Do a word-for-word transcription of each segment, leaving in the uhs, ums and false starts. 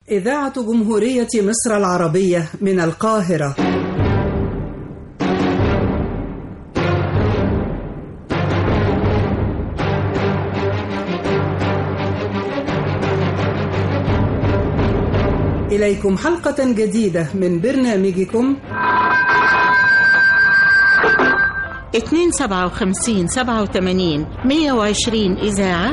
إذاعة جمهورية مصر العربية من القاهرة. إليكم حلقة جديدة من برنامجكم اتنين سبعة وخمسين سبعة وتمانين مية وعشرين إذاعة،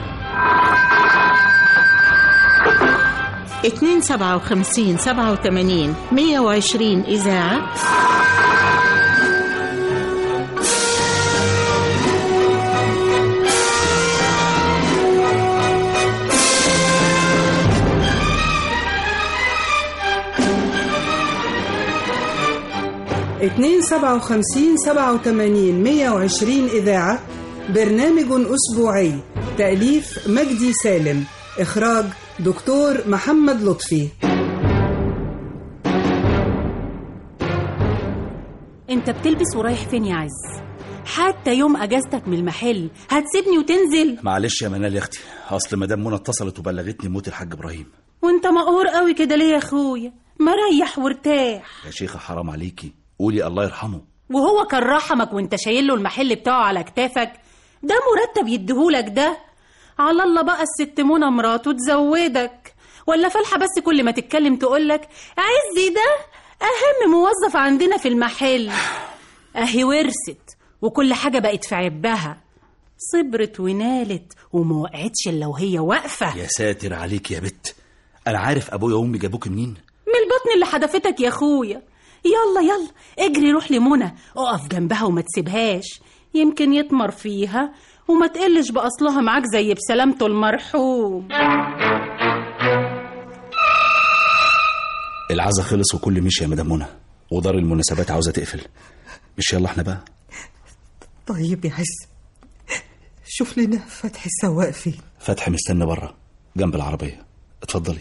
اتنين سبعة وخمسين سبعة وتمانين مية وعشرين إذاعة. اتنين سبعة وخمسين سبعة وتمانين مية وعشرين إذاعة، برنامج أسبوعي، تأليف مجدي سالم، إخراج دكتور محمد لطفي. انت بتلبس ورايح فين يا عز؟ حتى يوم اجازتك من المحل هتسيبني وتنزل؟ معلش يا منال يا اختي، اصل مدام منى اتصلت وبلغتني موت الحاج ابراهيم. وانت مقهور قوي كده ليه يا اخويا؟ ما ريح وارتاح يا شيخه حرام عليكي، قولي الله يرحمه. وهو كان رحمك وانت شايل له المحل بتاعه على كتافك؟ ده مرتب يديهولك ده. على الله بقى الست منى مراته تزودك، ولا فالحه بس كل ما تتكلم تقولك عزي ده اهم موظف عندنا في المحل. اهي ورثت وكل حاجه بقت في عبها، صبرت ونالت وما وقعتش الا وهي واقفه. يا ساتر عليك يا بت، انا عارف ابويا وامي جابوك منين؟ من البطن اللي حدفتك يا اخويا. يلا يلا اجري روح لمنى، اقف جنبها وما تسيبهاش، يمكن يطمر فيها وما تقلش بأصلها معاك زي بسلامته المرحوم. العزا خلص وكل مشي يا مدام منى، ودار المناسبات عاوزة تقفل، مش يلا احنا بقى؟ طيب يا عز، شوف لنا فتحي السواق فين؟ فتحي مستنى بره جنب العربية، اتفضلي.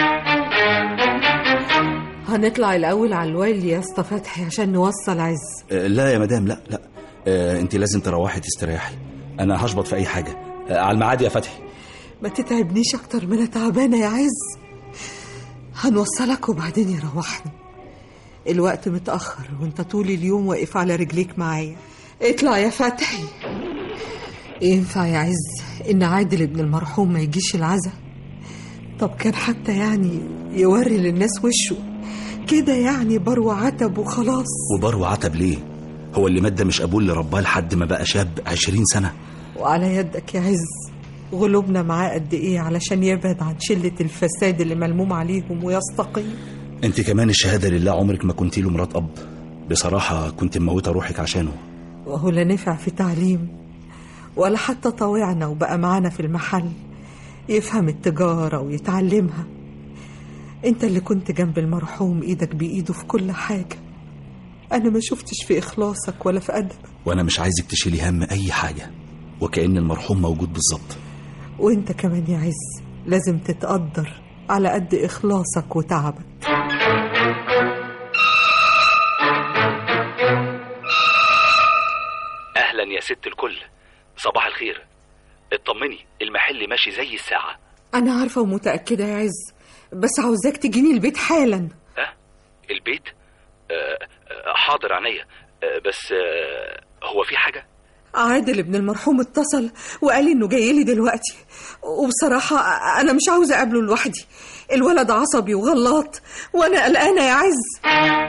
هنطلع الأول على الويل يا اسطى فتحي عشان نوصل عز. أه لا يا مدام، لا لا، أه انت لازم تروحي تستريحي، انا هشبط في اي حاجة. أه على الميعاد يا فتحي. ما تتعبنيش اكتر ما انا تعبانة يا عز. هنوصلك وبعدين يروحني، الوقت متأخر وانت طول اليوم واقف على رجليك معايا. اطلع يا فتحي. ينفع يا عز ان عادل ابن المرحوم ما يجيش العزا؟ طب كان حتى يعني يوري للناس وشه كده، يعني برو عتب وخلاص. وبرو عتب ليه؟ هو اللي مات ده مش ابوه اللي رباه لحد ما بقى شاب عشرين سنة؟ وعلى يدك يا عز غلوبنا معاه قد ايه علشان يبعد عن شلة الفساد اللي ملموم عليهم ويستقيم. انت كمان الشهادة لله عمرك ما كنتي له مرات اب، بصراحة كنت مموتة روحك عشانه. وهو لا نفع في تعليم ولا حتى طوعنا وبقى معانا في المحل يفهم التجارة ويتعلمها. انت اللي كنت جنب المرحوم ايدك بايده في كل حاجة، انا ما شفتش في اخلاصك ولا في ادبك. وانا مش عايزك تشيلي هم اي حاجة، وكأن المرحوم موجود بالظبط. وانت كمان يا عز لازم تتقدر على قد اخلاصك وتعبك. اهلا يا ست الكل، صباح الخير. اطمني المحل ماشي زي الساعة. انا عارفة ومتأكدة يا عز، بس عاوزاك تجيني البيت حالا. اه البيت؟ آه حاضر عينيا. آه بس آه هو في حاجة؟ عادل ابن المرحوم اتصل وقال انه جاي لي دلوقتي، وبصراحة انا مش عاوزة اقابله لوحدي، الولد عصبي وغلط وانا قلقانة يا عز.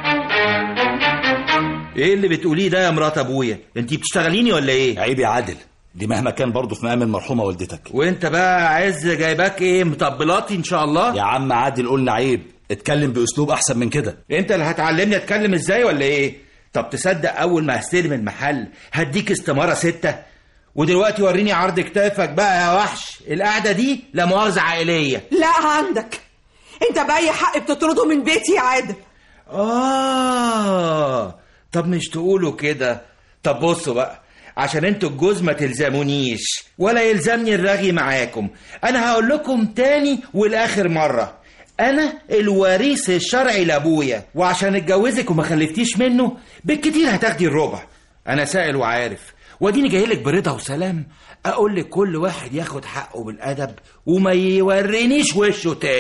ايه اللي بتقوليه ده يا مرات ابويا؟ انتي بتشتغليني ولا ايه؟ عيب يا عادل، دي مهما كان برضه في مقام المرحومة والدتك. وانت بقى عز جايباك ايه، مطبلاتي ان شاء الله؟ يا عم عادل قلنا عيب، اتكلم باسلوب احسن من كده. انت اللي هتعلمني اتكلم ازاي ولا ايه؟ طب تصدق اول ما هستلم المحل هديك استمارة ستة، ودلوقتي وريني عرض كتافك بقى يا وحش. القعدة دي لا مؤاخذة عائلية. لا عندك، انت بأي حق بتطرده من بيتي يا عادل؟ اه طب مش تقولوا كده. طب بصوا بقى، عشان انتوا الجوز ما تلزمونيش ولا يلزمني الرغي معاكم، انا هقول لكم تاني والاخر مرة، انا الوريث الشرعي لابويا، وعشان اتجوزك وما خلفتيش منه بالكتير هتاخدي الربع. انا سائل وعارف، واديني جايلك برضا وسلام اقول لك كل واحد ياخد حقه بالادب وما يورينيش وشه تاني.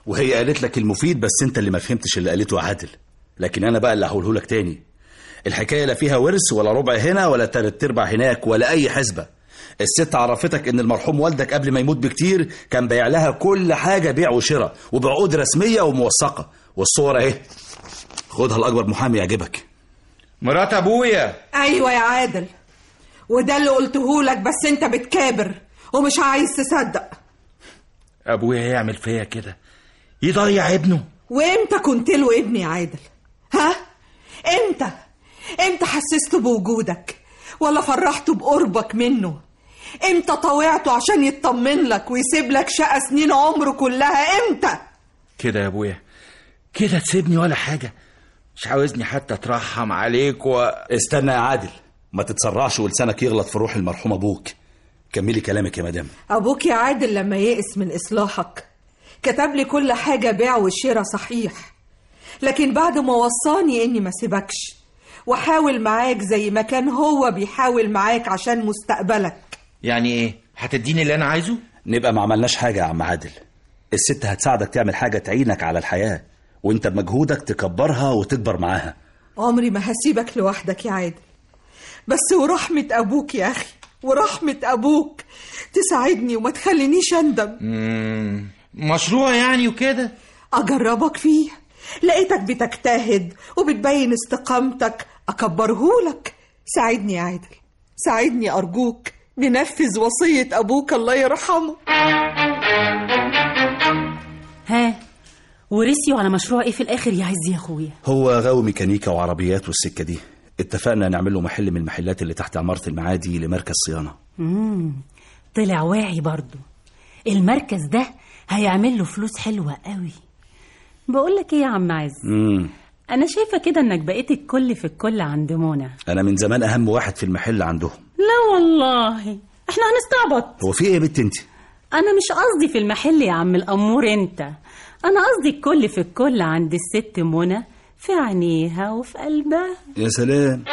وهي قالت لك المفيد، بس انت اللي ما فهمتش اللي قالته يا عادل. لكن انا بقى اللي هقوله لك تاني، الحكايه لا فيها ورث ولا ربع هنا ولا تلات ارباع هناك ولا اي حسبه. الست عرفتك ان المرحوم والدك قبل ما يموت بكتير كان بايع لها كل حاجه بيع وشراء وبعقود رسميه وموثقه، والصور اهي، خدها لاكبر محامي يعجبك. مرات ابويا. ايوه يا عادل، وده اللي قلته لك، بس انت بتكابر ومش عايز تصدق. ابويا يعمل فيا كده؟ يضيع ابنه؟ وامتى كنت له ابني يا عادل؟ ها؟ امتى؟ امتى حسسته بوجودك ولا فرحته بقربك منه؟ امتى طوعته عشان يطمن لك ويسيب لك شقة سنين عمره كلها؟ امتى؟ كده يا ابويا كده تسيبني ولا حاجة؟ مش عاوزني حتى اترحم عليك و... استنى يا عادل، ما تتسرعش ولسانك يغلط في روح المرحوم ابوك. كملي كلامك يا مدام. ابوك يا عادل لما يئس من اصلاحك كتب لي كل حاجة بيع وشراء صحيح، لكن بعد ما وصاني اني ما سيبكش وحاول معاك زي ما كان هو بيحاول معاك عشان مستقبلك. يعني ايه؟ هتديني اللي انا عايزه؟ نبقى ما عملناش حاجة يا عم عادل. الست هتساعدك تعمل حاجة تعينك على الحياة، وانت بمجهودك تكبرها وتكبر معاها. عمري ما هسيبك لوحدك يا عادل، بس ورحمة ابوك يا اخي، ورحمة ابوك تساعدني وما تخلينيش اندم. مم. مشروع يعني وكده؟ اجربك فيه، لقيتك بتجتهد وبتبين استقامتك اكبرهولك. ساعدني يا عادل، ساعدني ارجوك، ننفذ وصية ابوك الله يرحمه. ها، ورثيوا على مشروع ايه في الاخر يا عز يا اخويا؟ هو غاوي ميكانيكا وعربيات والسكة دي. اتفقنا نعمل له محل من المحلات اللي تحت عمارة المعادي لمركز صيانة. امم طلع واعي برضو. المركز ده هيعمل له فلوس حلوة قوي. بقول لك ايه يا عم عز، امم انا شايفه كده انك بقيت الكل في الكل عند منى. انا من زمان اهم واحد في المحل عندهم. لا والله احنا هنستعبط. هو في ايه يا بنت انت؟ انا مش قصدي في المحل يا عم الامور انت، انا قصدي الكل في الكل عند الست منى، في عينيها وفي قلبها. يا سلام.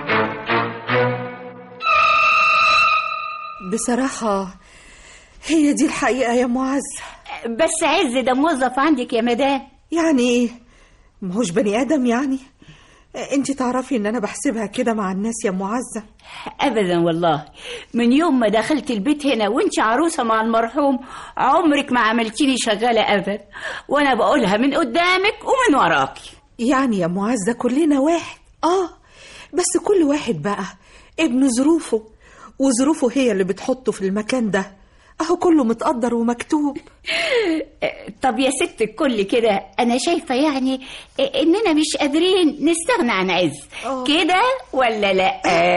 بصراحة هي دي الحقيقة يا معز. بس عز ده موظف عندك يا مدام. يعني ايه؟ ماهوش بني ادم يعني؟ انت تعرفي ان انا بحسبها كده مع الناس يا معزة. ابدا والله، من يوم ما دخلت البيت هنا وانت عروسة مع المرحوم عمرك ما عملتيني شغالة ابدا، وانا بقولها من قدامك ومن وراكي. يعني يا معزة كلنا واحد، اه بس كل واحد بقى ابن ظروفه، وظروفه هي اللي بتحطه في المكان ده، اهو كله متقدر ومكتوب. طب يا ست الكل كده، انا شايفة يعني اننا مش قادرين نستغنى عن عز أوه. كده ولا لا؟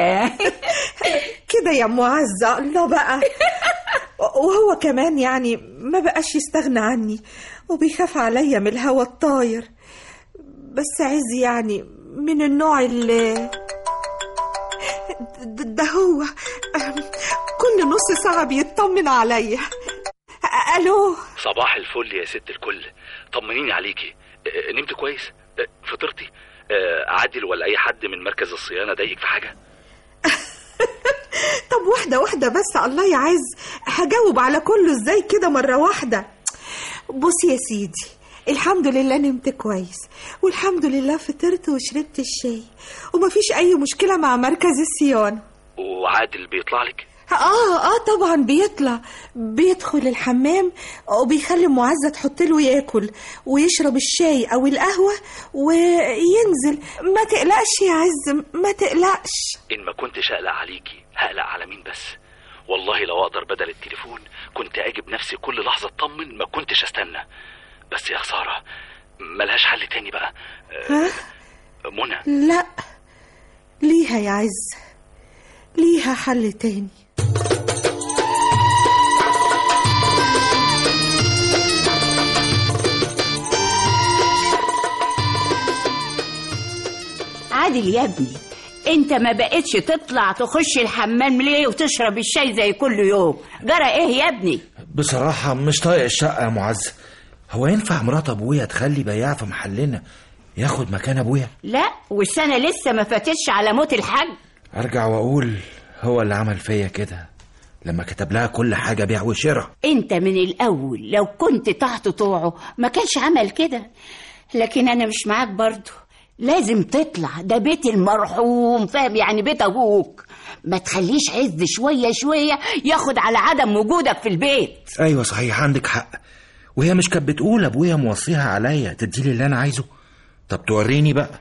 كده يا معزة. الله بقى. وهو كمان يعني ما بقاش يستغنى عني وبيخاف عليا من الهوا الطاير. بس عز يعني من النوع اللي ده هو كل نص ساعة بيطمن عليا. ألو. صباح الفل يا ست الكل، طمنيني عليكي. نمت كويس؟ فطرتي؟ عادل ولا أي حد من مركز الصيانة ضايقك في حاجة؟ طب واحدة واحدة بس، الله يعز، هجاوب على كله ازاي كده مرة واحدة؟ بص يا سيدي، الحمد لله نمت كويس، والحمد لله فطرت وشربت الشاي، ومفيش أي مشكلة مع مركز الصيانة. وعادل بيطلع لك؟ اه اه طبعا بيطلع، بيدخل الحمام وبيخلي معزة تحط له ياكل ويشرب الشاي او القهوة وينزل. ما تقلقش يا عز، ما تقلقش. ان ما كنتش اقلق عليكي هقلق على مين بس؟ والله لو اقدر بدل التليفون كنت اجيب نفسي كل لحظة اطمن، ما كنتش استنى. بس يا خسارة ملهاش حل تاني بقى. ها؟ منى؟ لا، ليها يا عز، ليها حل تاني. عادل يا ابني، انت ما بقتش تطلع تخش الحمام ليه وتشرب الشاي زي كل يوم؟ جرى ايه يا ابني؟ بصراحة مش طايق الشقة يا معز. هو ينفع مرات ابويا تخلي بياع في محلنا ياخد مكان ابويا؟ لا، والسنة لسه ما فاتتش على موت الحاج. ارجع واقول هو اللي عمل فيا كده، لما كتب لها كل حاجة بيع وشراء. انت من الاول لو كنت تحت طوعه ما كانش عمل كده، لكن انا مش معاك برضو. لازم تطلع، ده بيت المرحوم، فاهم يعني بيت ابوك. ما تخليش عز شوية شوية ياخد على عدم وجودك في البيت. ايوه صحيح، عندك حق. وهي مش كانت بتقول ابويا موصيها عليا تديلي اللي انا عايزه؟ طب توريني بقى.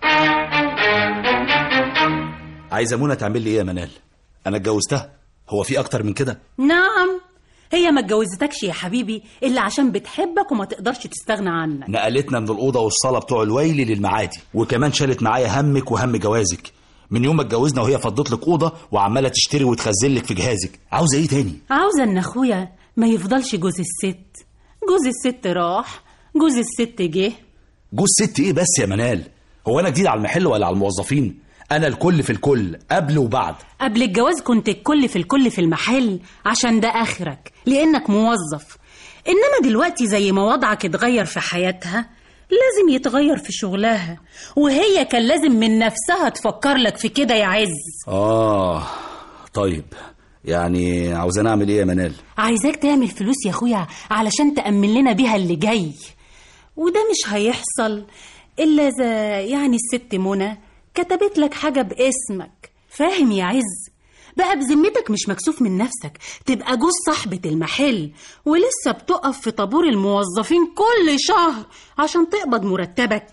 عايزه منى تعمل لي ايه يا منال؟ انا اتجوزتها، هو في اكتر من كده؟ نعم، هي ما اتجوزتكش يا حبيبي الا عشان بتحبك وما تقدرش تستغنى عنك. نقلتنا من الاوضه والصاله بتوع الويلي للمعادي، وكمان شالت معايا همك وهم جوازك. من يوم ما اتجوزنا وهي فضت لك اوضه وعماله تشتري وتخزن لك في جهازك. عاوزه ايه تاني؟ عاوزه ان اخويا ما يفضلش جوز الست. جوز الست راح، جوز الست جه. جوز ست ايه بس يا منال؟ هو انا جديد على المحل ولا على الموظفين؟ انا الكل في الكل، قبل وبعد. قبل الجواز كنت الكل في الكل في المحل عشان ده اخرك لانك موظف، انما دلوقتي زي ما وضعك اتغير في حياتها لازم يتغير في شغلها، وهي كان لازم من نفسها تفكر لك في كده يا عز. اه طيب، يعني عاوزة اعمل ايه يا منال؟ عايزاك تعمل فلوس يا اخويا علشان تأمن لنا بيها اللي جاي، وده مش هيحصل الا اذا يعني الست منى كتبت لك حاجة باسمك، فاهم يا عز؟ بقى بذمتك مش مكسوف من نفسك تبقى جوز صاحبة المحل ولسه بتقف في طابور الموظفين كل شهر عشان تقبض مرتبك؟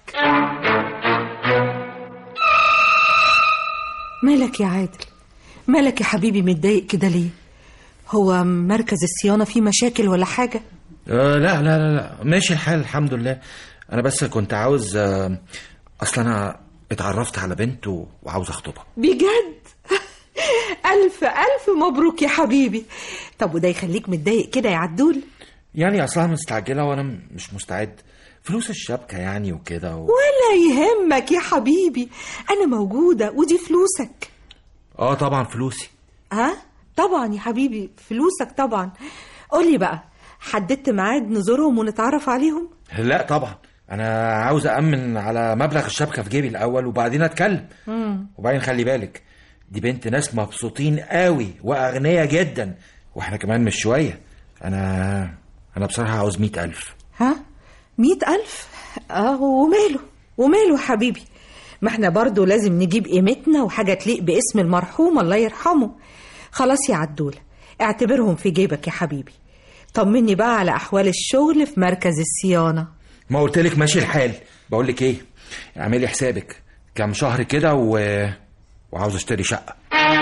مالك يا عادل؟ مالك يا حبيبي متضايق كده ليه؟ هو مركز الصيانة فيه مشاكل ولا حاجة؟ أه لا لا لا لا ماشي الحال الحمد لله. أنا بس كنت عاوز أه أصلا أنا اتعرفت على بنت وعاوز أخطبها. بجد؟ ألف ألف مبروك يا حبيبي. طب وده يخليك متضايق كده يا عدول؟ يعني أصلا مستعجلة وأنا مش مستعد، فلوس الشبكة يعني وكده و... ولا يهمك يا حبيبي، أنا موجودة ودي فلوسك. آه طبعا فلوسي. ها؟ طبعا يا حبيبي فلوسك طبعا. قولي بقى، حددت ميعاد نزورهم ونتعرف عليهم؟ لا طبعا، أنا عاوز أأمن على مبلغ الشبكة في جيبي الأول وبعدين أتكلم. مم. وبعدين خلي بالك، دي بنت ناس مبسوطين قوي وأغنية جدا، وإحنا كمان مش شوية. أنا أنا بصراحة عاوز مئة ألف. ها؟ مئة ألف؟ آه وماله وماله حبيبي، ما احنا برضو لازم نجيب قيمتنا وحاجة تليق باسم المرحوم الله يرحمه. خلاص يا عدول، اعتبرهم في جيبك يا حبيبي. طمني بقى على أحوال الشغل في مركز الصيانة. ما قلتلك ماشي الحال. بقولك ايه، اعملي حسابك كام شهر كده و... وعاوز اشتري شقة.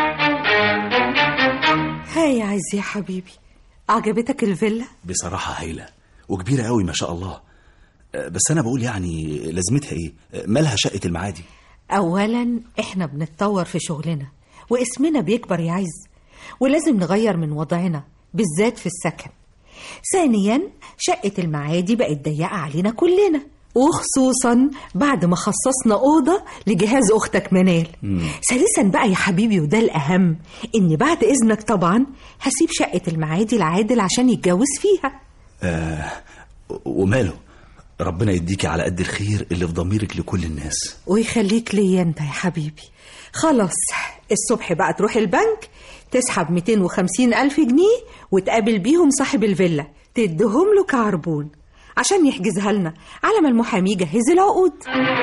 هاي يا عز يا حبيبي، عجبتك الفيلا؟ بصراحة هايلة وكبيرة قوي ما شاء الله، بس أنا بقول يعني لازمتها إيه؟ مالها شقة المعادي؟ أولا إحنا بنتطور في شغلنا واسمنا بيكبر يا عز، ولازم نغير من وضعنا بالذات في السكن. ثانيا شقة المعادي بقت ضيقة علينا كلنا، وخصوصا بعد ما خصصنا أوضة لجهاز أختك منال. مم. ثالثا بقى يا حبيبي وده الأهم، إن بعد إذنك طبعا هسيب شقة المعادي لعادل عشان يتجوز فيها. آه وماله، ربنا يديكي على قد الخير اللي في ضميرك لكل الناس ويخليك ليا انت يا حبيبي. خلاص الصبح بقى تروح البنك تسحب مئتين وخمسين ألف جنيه وتقابل بيهم صاحب الفيلا تدهم له كعربون عشان يحجزها لنا على ما المحامي يجهز العقود.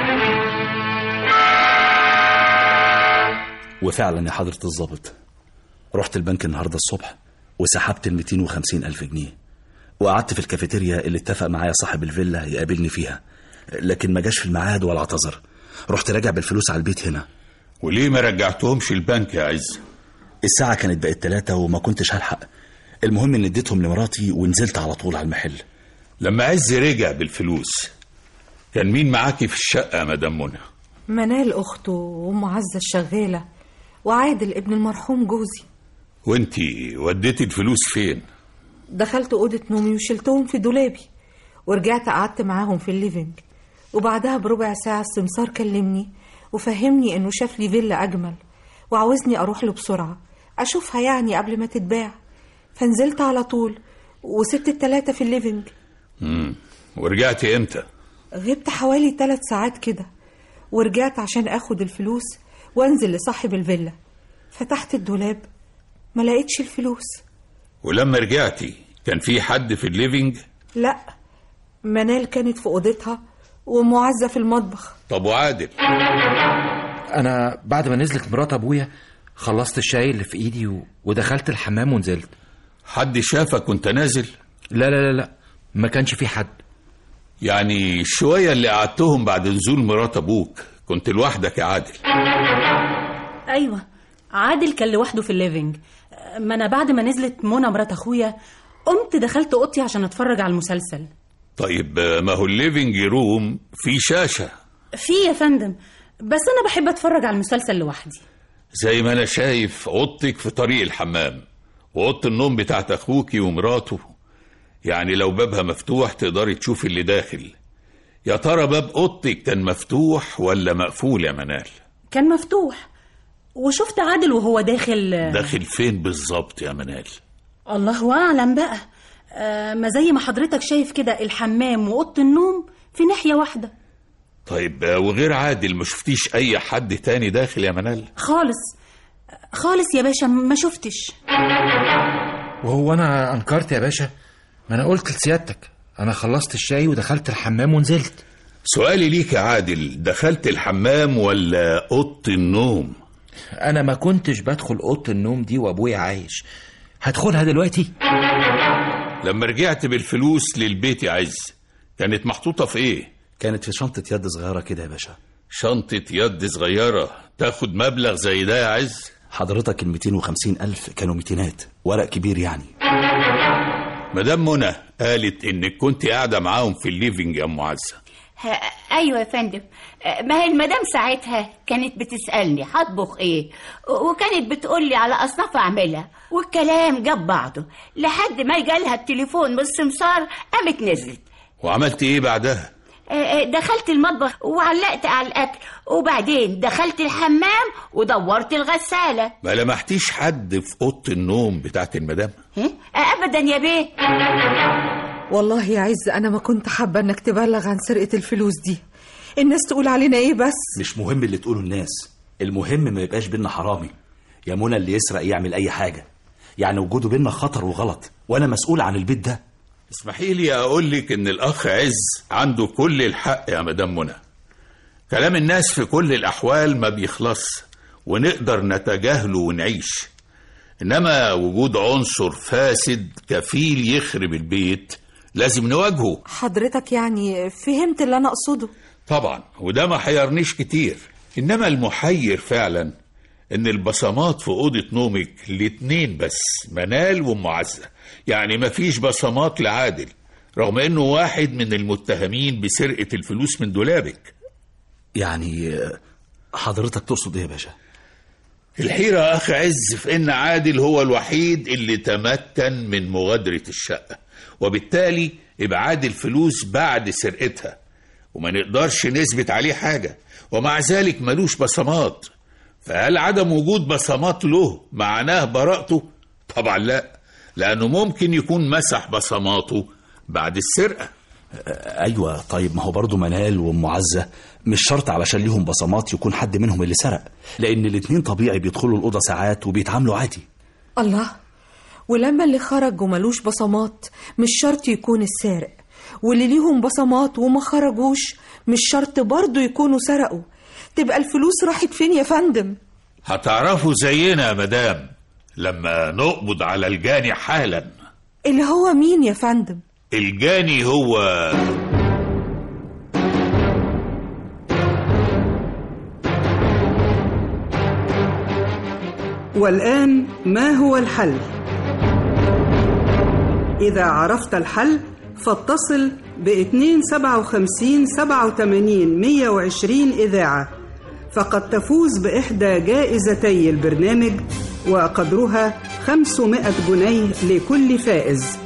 وفعلا يا حضرة الضابط، رحت البنك النهاردة الصبح وسحبت المئتين وخمسين ألف جنيه، وقعدت في الكافيتيريا اللي اتفق معايا صاحب الفيلا يقابلني فيها، لكن ما جاش في الميعاد ولا اعتذر. رحت راجع بالفلوس على البيت هنا. وليه ما رجعتهمش البنك يا عز؟ الساعة كانت بقت تلاتة وما كنتش هلحق. المهم ان اديتهم لمراتي ونزلت على طول على المحل. لما عز رجع بالفلوس كان مين معاكي في الشقة يا مدام منى؟ منال اخته وام عزة الشغالة وعادل ابن المرحوم جوزي. وانتي وديتي الفلوس فين؟ دخلت أوضة نومي وشلتهم في دولابي ورجعت قعدت معاهم في الليفينج، وبعدها بربع ساعة السمسار كلمني وفهمني انه شاف لي فيلا اجمل وعاوزني اروح له بسرعة اشوفها يعني قبل ما تتباع، فنزلت على طول وسبت التلاتة في الليفينج. امم ورجعتي امتى؟ غبت حوالي ثلاث ساعات كده، ورجعت عشان اخد الفلوس وانزل لصاحب الفيلا. فتحت الدولاب ما لقيتش الفلوس، ولما رجعتي كان في حد في الليفينج؟ لا، منال كانت في اوضتها ومعزة في المطبخ. طب وعادل؟ انا بعد ما نزلت مرات ابويا خلصت الشاي اللي في ايدي و... ودخلت الحمام ونزلت. حد شافك وانت نازل؟ لا لا لا لا، ما كانش في حد. يعني شوية اللي قعدتهم بعد نزول مرات ابوك كنت لوحدك يا عادل؟ ايوه، عادل كان لوحده في الليفينج. ما انا بعد ما نزلت منى مرات اخويا قمت دخلت اوضتي عشان اتفرج على المسلسل. طيب ما هو الليفينج روم في شاشة. في يا فندم، بس انا بحب اتفرج على المسلسل لوحدي. زي ما انا شايف اوضتك في طريق الحمام، واوضه النوم بتاعت اخوكي ومراته يعني لو بابها مفتوح تقدري تشوفي اللي داخل. يا ترى باب اوضتك كان مفتوح ولا مقفول يا منال؟ كان مفتوح، وشفت عادل وهو داخل. داخل فين بالظبط يا منال؟ الله اعلم بقى. آه ما زي ما حضرتك شايف كده، الحمام واوضه النوم في ناحيه واحده. طيب وغير عادل ما شفتيش اي حد تاني داخل يا منال؟ خالص خالص يا باشا، ما شفتش. وهو انا انكرت يا باشا؟ ما انا قلت لسيادتك انا خلصت الشاي ودخلت الحمام ونزلت. سؤالي ليك يا عادل، دخلت الحمام ولا اوضه النوم؟ انا ما كنتش بدخل اوضه النوم دي وابويا عايش. هدخلها دلوقتي؟ لما رجعت بالفلوس للبيت يا عز كانت محطوطه في ايه؟ كانت في شنطة يد صغيرة كده يا باشا. شنطة يد صغيرة تاخد مبلغ زي ده يا عز؟ حضرتك الميتين وخمسين ألف كانوا ميتينات، ورق كبير يعني. مدام منى قالت انك كنت قاعدة معاهم في الليفينج يا ام عزة. ايوه يا فندم، ما هي المدام ساعتها كانت بتسألني هطبخ ايه، وكانت بتقولي على اصناف اعملها، والكلام جاب بعضه لحد ما جالها التليفون من السمسار قامت نزلت. وعملت ايه بعدها؟ دخلت المطبخ وعلقت على الأكل، وبعدين دخلت الحمام ودورت الغسالة. ما لمحتيش حد في أوضة النوم بتاعت المدام؟ أبدا يا بيه. والله يا عز أنا ما كنت حابة أنك تبلغ عن سرقة الفلوس دي. الناس تقول علينا إيه بس؟ مش مهم اللي تقوله الناس، المهم ما يبقاش بينا حرامي. يا منى اللي يسرق يعمل أي حاجة، يعني وجوده بينا خطر وغلط، وأنا مسؤول عن البيت ده. اسمحي لي اقول لك ان الاخ عز عنده كل الحق يا مدام منى. كلام الناس في كل الاحوال ما بيخلص ونقدر نتجاهله ونعيش، انما وجود عنصر فاسد كفيل يخرب البيت لازم نواجهه. حضرتك يعني فهمت اللي انا اقصده؟ طبعا، وده ما حيرنيش كتير، انما المحير فعلا ان البصمات في اوضه نومك الاتنين بس، منال وام عزة، يعني مفيش بصمات لعادل رغم انه واحد من المتهمين بسرقه الفلوس من دولابك. يعني حضرتك تقصد ايه يا باشا؟ الحيره يا اخ عز في ان عادل هو الوحيد اللي تمكن من مغادره الشقه، وبالتالي ابعاد الفلوس بعد سرقتها، وما نقدرش نثبت عليه حاجه، ومع ذلك ملوش بصمات. فهل عدم وجود بصمات له معناه براءته؟ طبعا لا، لأنه ممكن يكون مسح بصماته بعد السرقة. أيوة، طيب ما هو برضو منال وأم عزة مش شرط علشان ليهم بصمات يكون حد منهم اللي سرق، لأن الاتنين طبيعي بيدخلوا الأوضة ساعات وبيتعاملوا عادي. الله، ولما اللي خرج وملوش بصمات مش شرط يكون السارق، واللي ليهم بصمات وما خرجوش مش شرط برضو يكونوا سرقوا. تبقى الفلوس راحت فين يا فندم؟ هتعرفوا زينا يا مدام لما نقبض على الجاني حالا. اللي هو مين يا فندم؟ الجاني هو والآن ما هو الحل؟ إذا عرفت الحل فاتصل باتنين سبعة وخمسين سبعة وتمانين مية وعشرين إذاعة، فقد تفوز بإحدى جائزتي البرنامج وقدرها خمسمائة جنيه لكل فائز.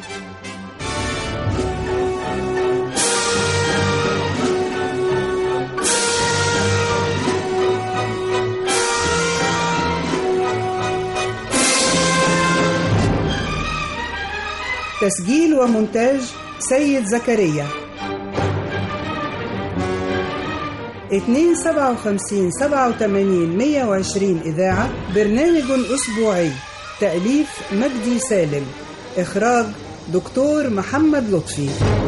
تسجيل ومونتاج سيد زكريا. اتنين سبعة وخمسين سبعة وتمانين مية وعشرين إذاعة، برنامج أسبوعي، تأليف مجدي سالم، إخراج دكتور محمد لطفي.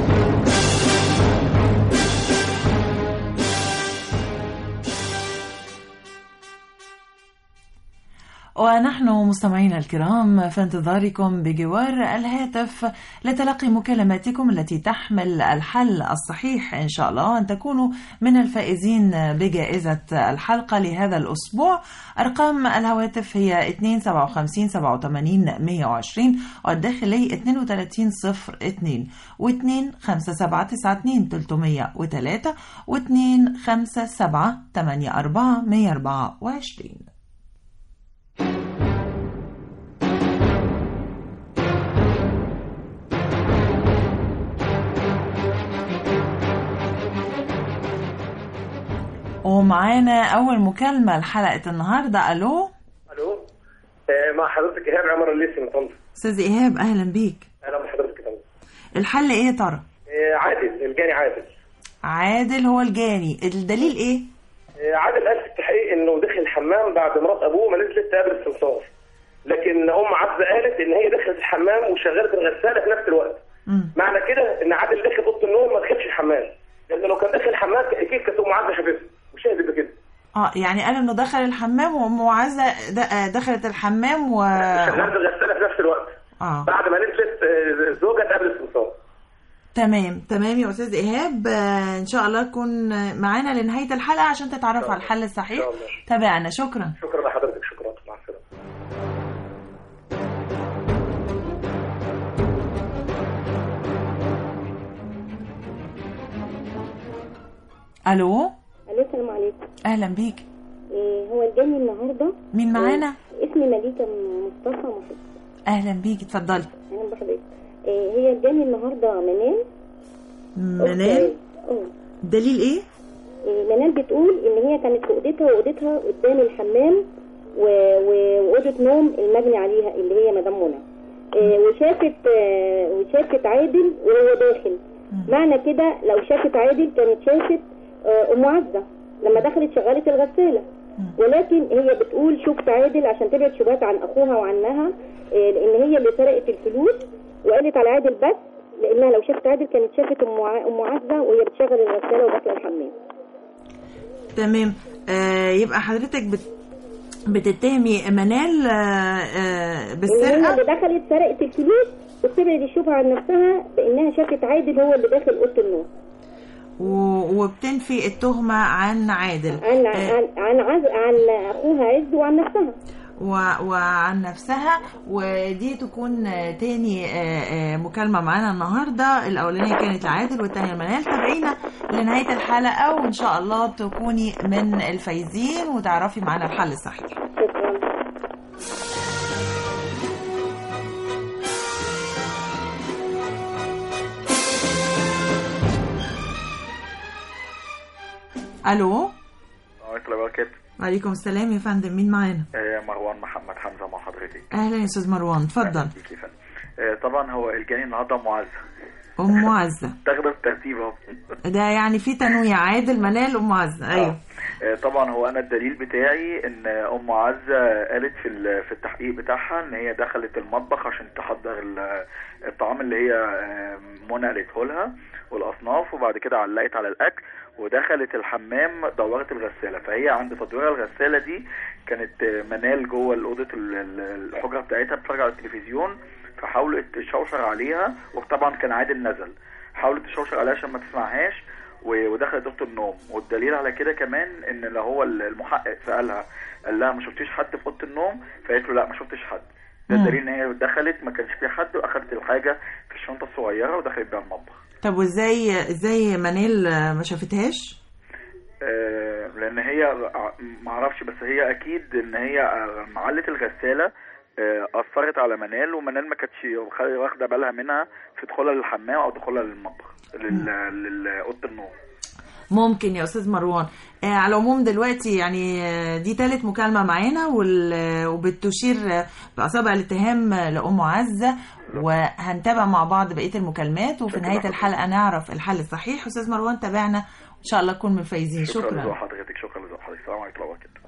ونحن مستمعينا الكرام في انتظاركم بجوار الهاتف لتلقي مكالماتكم التي تحمل الحل الصحيح إن شاء الله، أن تكونوا من الفائزين بجائزة الحلقة لهذا الأسبوع. أرقام الهواتف هي اثنين سبعة خمسين سبعة وثمانين مئة وعشرين والداخلي اثنين وثلاثين صفر اثنين واثنين خمسة سبعة تسعة اثنين ثلاثمئة وثلاثة واثنين خمسة سبعة ثمانية أربعة مئة وأربعة وعشرين. ومعانا أول مكالمة لحلقة النهاردة. ألو ألو آه مع حضرتك إيهاب عمر الليثي من طنطا. أستاذ إيهاب أهلا بيك. أهلا بحضرتك يا فندم. الحل إيه يا ترى؟ آه عادل، الجاني عادل. عادل هو الجاني، الدليل إيه؟ آه عادل قال في التحقيق إنه دخل الحمام بعد مرات أبوه ما نزلت تقابل السمسار، لكن أم عزة قالت إن هي دخلت الحمام وشغلت الغسالة في نفس الوقت. م. معنى كده إن عادل دخل أوضة النوم ما دخلش الحمام، لأن لو كان دخل الحمام أكيد كانت أم عزة شافتها وشاهدت بكده. اه يعني قال انه دخل الحمام وام عزة دخلت الحمام و شغلت الغسالة في نفس الوقت. اه بعد ما نزلت زوجة تقابل السمسار. تمام تمام يا استاذ ايهاب، ان شاء الله تكون معانا لنهاية الحلقة عشان تتعرف على الحل الصحيح. تابعنا. شكرا. شكرا لحضرتك. شكرا. مع السلامة. الو. السلام عليكم. اهلا بيك. إيه هو الجاني النهارده؟ مين معانا؟ إيه اسمي مليكه مصطفى محب. اهلا بيك اتفضلي. اهلا بحضرتك. إيه هي الجاني النهارده منال. منال؟ اه دليل ايه؟ إيه منال بتقول ان هي كانت في اوضتها واوضتها قدام الحمام واوضه نوم المجني عليها اللي هي مدام منى. إيه وشافت آه وشافت عادل وهو داخل. معنى كده لو شافت عادل كانت شافت أم عزة لما دخلت شغالة الغسالة، ولكن هي بتقول شفت عادل عشان تبعد شبهات عن أخوها وعنها، لأن هي اللي سرقت الفلوس، وقالت على عادل بس لأنها لو شافت عادل كانت شافت أم عزة وهي بتشغل الغسالة وداخلة الحمام. تمام. آه يبقى حضرتك بت... بتتهمي منال آه آه بالسرقة، هي اللي دخلت سرقت الفلوس وتبعد الشبهة عن نفسها بأنها شافت عادل هو اللي داخل أوضة النوم، وبتنفي التهمة عن عادل، عن عن عن, عز... عن أخوها عز وعن نفسها و... وعن نفسها. ودي تكون تاني مكالمة معانا النهاردة. الأولانية كانت لعادل والتانية منال. تابعينا لنهاية الحلقة وإن شاء الله تكوني من الفايزين وتعرفي معانا الحل الصحيح. شكرا. الو. السلام عليكم. وعليكم السلام يا فندم. مين معانا؟ آه مروان محمد حمزه مع حضرتك. اهلا يا استاذ مروان اتفضل. آه طبعا هو الجاني النهارده ام عزه. ام عزه تاخد الترتيب اهو. ده يعني في تنويع. عادل منال ام عزه. ايوه. آه طبعا هو انا الدليل بتاعي ان ام عزه قالت في في التحقيق بتاعها ان هي دخلت المطبخ عشان تحضر الطعام اللي هي منى قالته لها والاصناف، وبعد كده علقت على الاكل ودخلت الحمام دورت الغسالة. فهي عند تدوير الغسالة دي كانت منال جوه الأوضة الحجرة بتاعتها بتتفرج على التلفزيون، فحاولت تشوشر عليها، وطبعا كان عادل نزل، حاولت تشوشر عليها عشان ما تسمعهاش ودخلت اوضه النوم. والدليل على كده كمان ان لو هو المحقق سألها قال لها ما شفتيش حد في اوضه النوم، فقالت له لا ما شفتش حد. ده دليل ان هي دخلت ما كانش في حد، واخدت الحاجة في الشنطة الصغيرة ودخلت بيها المطبخ. طب وازاي ازاي منال ما شافتهاش؟ آه لان هي ما اعرفش، بس هي اكيد ان هي معلة الغسالة آه اثرت على منال، ومنال ما كانتش واخده بالها منها في دخولها للحمام او دخولها للمطبخ للاوضه النوم. ممكن يا استاذ مروان. آه على العموم دلوقتي يعني دي ثالث مكالمه معانا وبتشير باصابع الاتهام لام عزه، وهنتابع مع بعض بقيه المكالمات وفي نهايه الحلقه نعرف الحل الصحيح. استاذ مروان تابعنا ان شاء الله تكون من الفايزين. شكرا. شكرا لحضرتك. شكرا لحضرتك. السلام عليكم ورحمه الله وبركاته.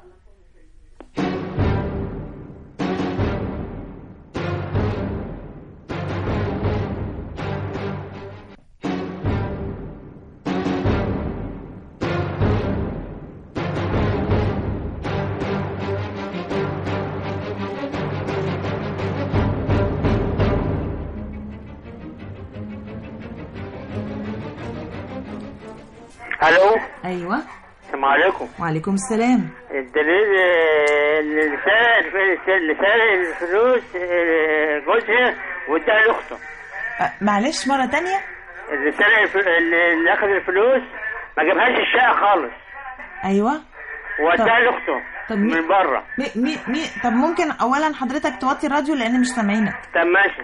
الو. ايوه. السلام عليكم. وعليكم السلام. الدليل اللي سرق اللي سرق الفلوس جوزها واداها لاخته. معلش مره تانية. اللي سرق الف... اللي اخذ الفلوس ما جابهاش الشقه خالص. ايوه. واداها لاخته من بره. مي مي مي طب ممكن اولا حضرتك توطي الراديو لان مش سامعينك. طب ماشي.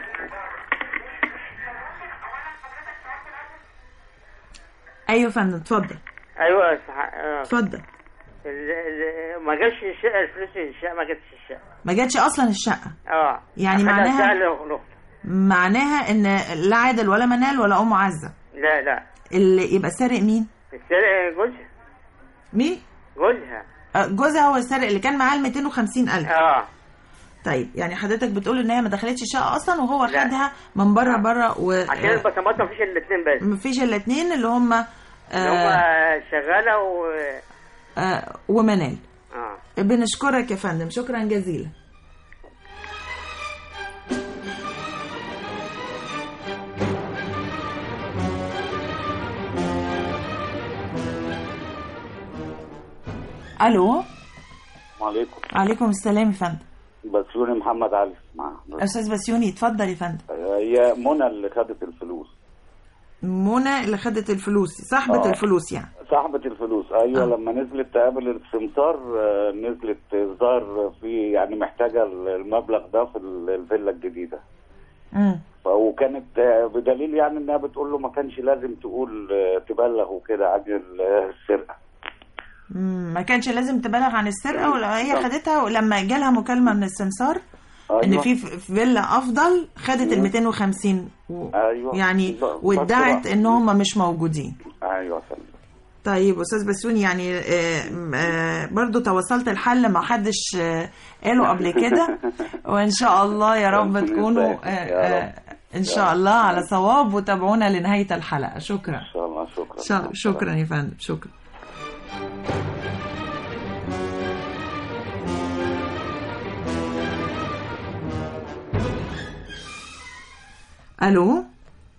ايوه يا فندم اتفضل. ايوه اتفضل. ما جاتش الشقه الفلوس الشقه ما جاتش الشقه. ما جاتش اصلا الشقه. اه يعني معناها معناها ان لا عادل ولا منال ولا ام عزه. لا لا. اللي يبقى سارق مين؟ السارق جوزها. مين؟ جوزها. جوزها هو السارق اللي كان معاه ال مئتين وخمسين ألف. اه طيب يعني حضرتك بتقول ان هي ما دخلتش الشقه اصلا وهو خدها من بره بره و عشان البصمات ما فيش الا الاثنين بس. ما فيش الا الاثنين اللي هم آه اللي هم شغاله و آه ومنال. اه بنشكرك يا فندم، شكرا جزيلا. الو. وعليكم. وعليكم السلام يا فندم. بسيوني محمد علي معاك. استاذ بسيوني اتفضل يا فندم. هي منى اللي خدت الفلوس. منى اللي خدت الفلوس، صاحبة آه. الفلوس يعني. صاحبة الفلوس ايوه. آه. لما نزلت تقابل السمسار نزلت ظهر في يعني محتاجة المبلغ ده في الفيلا الجديدة. امم وكانت بدليل يعني انها بتقول له ما كانش لازم تقول تبلغ وكده عن السرقة. امم ما كانش لازم تبلغ عن السرقه ولا هي خدتها لما جالها مكالمه من السمسار. أيوة. ان في فيلا افضل خدت ال مئتين وخمسين و... ايوه يعني وادعت ان هم مش موجودين. ايوه فندم. طيب استاذ بسيوني يعني آه آه برضو توصلت الحل ما حدش آه قاله قبل كده وان شاء الله يا رب تكونوا آه آه ان شاء الله على صواب وتابعونا لنهايه الحلقه. شكرا. ان شاء الله. شكرا. شكرا يا فندم. شكرا. الو.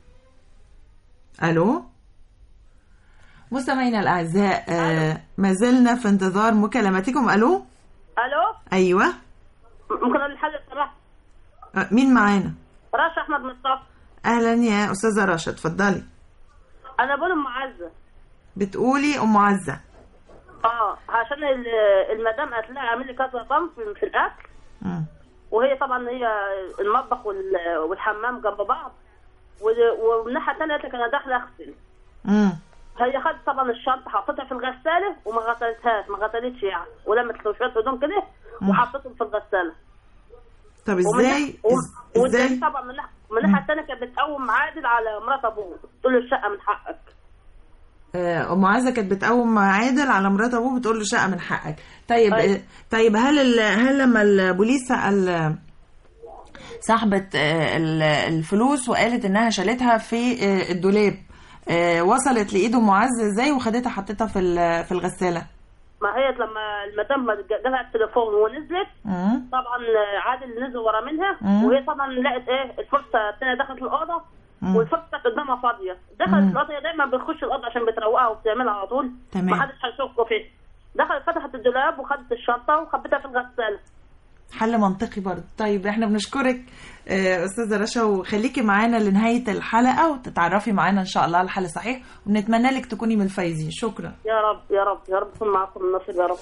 الو مستمعينا الاعزاء آه ما زلنا في انتظار مكالماتكم. الو. الو. ايوه. ممكن اقول حاجه سمحت؟ آه مين معانا؟ رشا احمد مصطفى. اهلا يا استاذه رشا اتفضلي. انا بقول ام عزه. بتقولي ام عزه؟ اه عشان المدام قالت لها اعملي كذا طنف في الاكل. امم وهي طبعا هي المطبخ والحمام جنب بعض ومن ناحيه ثانيه قالت لك انا داخله اغسل. امم هي خدت طبعا الشنطه حطيتها في الغساله وما غسلتهاش ما غسلتش يعني ولمت شويه هدوم كده وحطيتهم في الغساله. طب ازاي ازاي طبعا من من الناحيه الثانيه كانت بتقوم عادل على مرات ابوه تقول له الشقه من حقك. ام عزه كانت بتقوم عادل على مرات ابوه بتقول له شقه من حقك. طيب أيوة. طيب هل هل لما البوليس سال صاحبه الفلوس وقالت انها شالتها في الدولاب وصلت لايد ام عزه ازاي وخدتها حطيتها في في الغساله؟ ما هي لما المدام جالها التليفون ونزلت مم. طبعا عادل نزل ورا منها مم. وهي طبعا لقت ايه الفرصه الثانيه دخلت الاوضه والفرصه كانت قدامها فاضيه دخلت الاوضه. دايما بتخش الاوضه عشان بتروقها وبتعملها على طول ما حدش هيشك فيها. دخلت فتحت الدولاب وخدت الشنطه وخبتها في الغساله. حل منطقي برضه. طيب احنا بنشكرك استاذه رشا وخليكي معانا لنهايه الحلقه وتتعرفي معانا ان شاء الله على الحل صحيح ونتمنى لك تكوني من الفايزين. شكرا. يا رب يا رب يا رب يكون معاكم النصيب يا رب.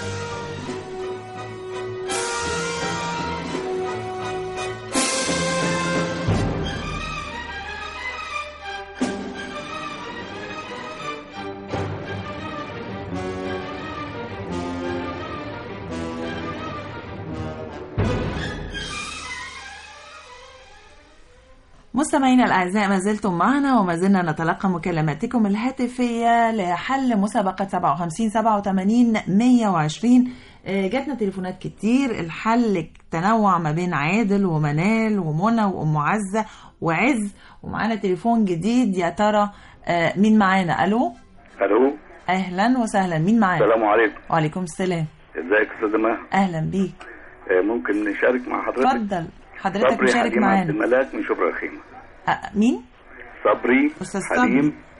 مستمعينا الأعزاء ما زلتم معنا وما زلنا نتلقى مكالماتكم الهاتفية لحل مسابقة سبعة وخمسين سبعة وثمانين مية وعشرين. جاتنا تليفونات كتير. الحل تنوع ما بين عادل ومنال ومنى وأم عزة وعز ومعانا تليفون جديد. يا ترى مين معانا؟ ألو. ألو. أهلا وسهلا. مين معانا؟ السلام عليكم. وعليكم السلام. ازيك يا أستاذة مها؟ أهلا بيك. ممكن نشارك مع حضرتك؟ اتفضل حضرتك مشارك معانا. صبري الملاك من شبرا الخيمة. أه مين؟ صبري أستاذ حليم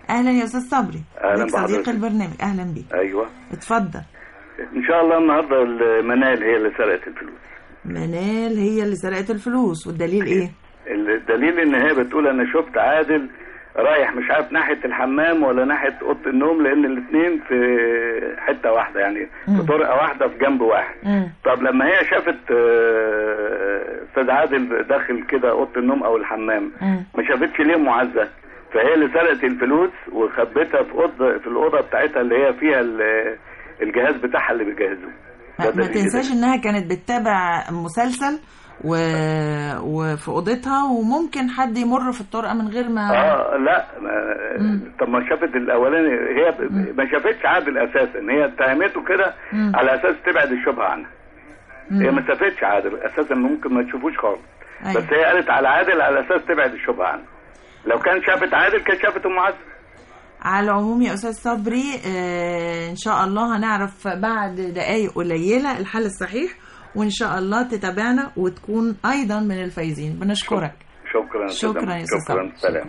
اهلا يا استاذ صبري. اهلا صديق بحضرتك. البرنامج، اهلا بيك. ايوه اتفضل. ان شاء الله النهارده منال هي اللي سرقت الفلوس. منال هي اللي سرقت الفلوس، والدليل ايه؟ الدليل ان هي بتقول انا شفت عادل رايح مش عارف ناحيه الحمام ولا ناحيه اوضه النوم، لان الاثنين في حته واحده يعني في طرقه واحده في جنب واحد. مم. طب لما هي شافت استاذ عادل داخل كده اوضه النوم او الحمام مم. ما شافتش ليه معزه؟ فهي اللي سرقت الفلوس وخبتها في اوضه في الاوضه بتاعتها اللي هي فيها الجهاز بتاعها اللي بيجهزوه. ما, ما تنساش انها كانت بتتابع مسلسل و... وفي اوضتها، وممكن حد يمر في الطرقه من غير ما اه لا ما... طب ما شافت الاولاني هي ب... ما شافتش عادل اساسا، هي اتهمته كده على اساس تبعد الشبهه عنها. مم. هي ما شافتش عادل اساسا، ممكن ما تشوفوش خالص. أيوة. بس هي قالت على عادل على اساس تبعد الشبهه عنها. لو كان شافت عادل كان شافت ام عزة. على العموم يا استاذ صبري آه ان شاء الله هنعرف بعد دقائق قليله الحل الصحيح، وان شاء الله تتابعنا وتكون ايضا من الفايزين. بنشكرك. شكرا شكرا يا استاذ صبري. شكرا. سلام.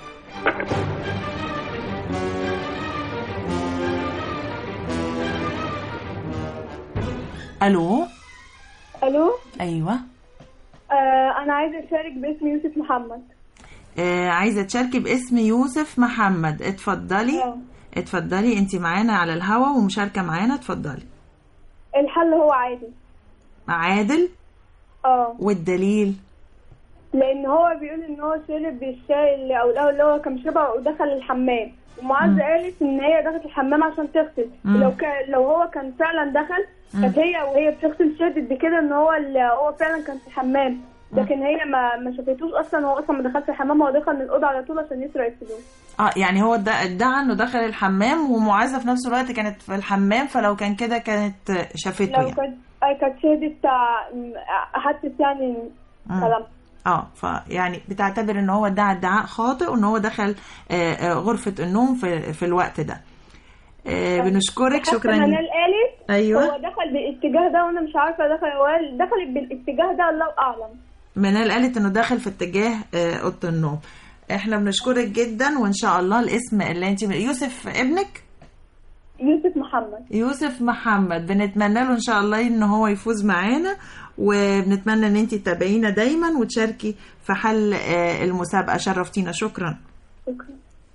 الو. الو. ايوه. آه انا عايزه اشارك باسم يوسف محمد. آه عايزه تشاركي باسم يوسف محمد. اتفضلي. أوه. اتفضلي، انت معانا على الهوا ومشاركه معانا. اتفضلي. الحل هو عادل. عادل؟ اه. والدليل؟ لان هو بيقول ان هو شرب الشاي اللي او القهوه اللي هو كان بيشربها ودخل الحمام، ومعزه قالت ان هي دخلت الحمام عشان تغسل. لو كان لو هو كان فعلا دخل كانت هي وهي بتغسل شهدت بكده ان هو هو فعلا كان في الحمام، لكن هي ما ما شافتوش اصلا. هو اصلا ما دخلش الحمام، هو دخل من الاوضه على طول عشان يسرق الفلوس. اه يعني هو ادعى انه دخل الحمام، ومعزه في نفس الوقت كانت في الحمام، فلو كان كده كانت شافته لو يعني. كانت كانت شهدت حدث يعني كلام. اه فيعني بتعتبر ان هو ادعى ادعاء خاطئ، وان هو دخل آه آه غرفه النوم في في الوقت ده. آه بنشكرك. شكرا. منال قالت ايوه هو دخل بالاتجاه ده، وانا مش عارفه دخل هو دخلت بالاتجاه ده الله اعلم. منال قالت انه داخل في اتجاه اوضه النوم. احنا بنشكرك جدا، وان شاء الله الاسم اللي انت يوسف ابنك يوسف محمد. يوسف محمد بنتمنى له ان شاء الله ان هو يفوز معانا، وبنتمنى ان انت تتابعينا دايما وتشاركي في حل المسابقه. شرفتينا. شكرا. شكرا.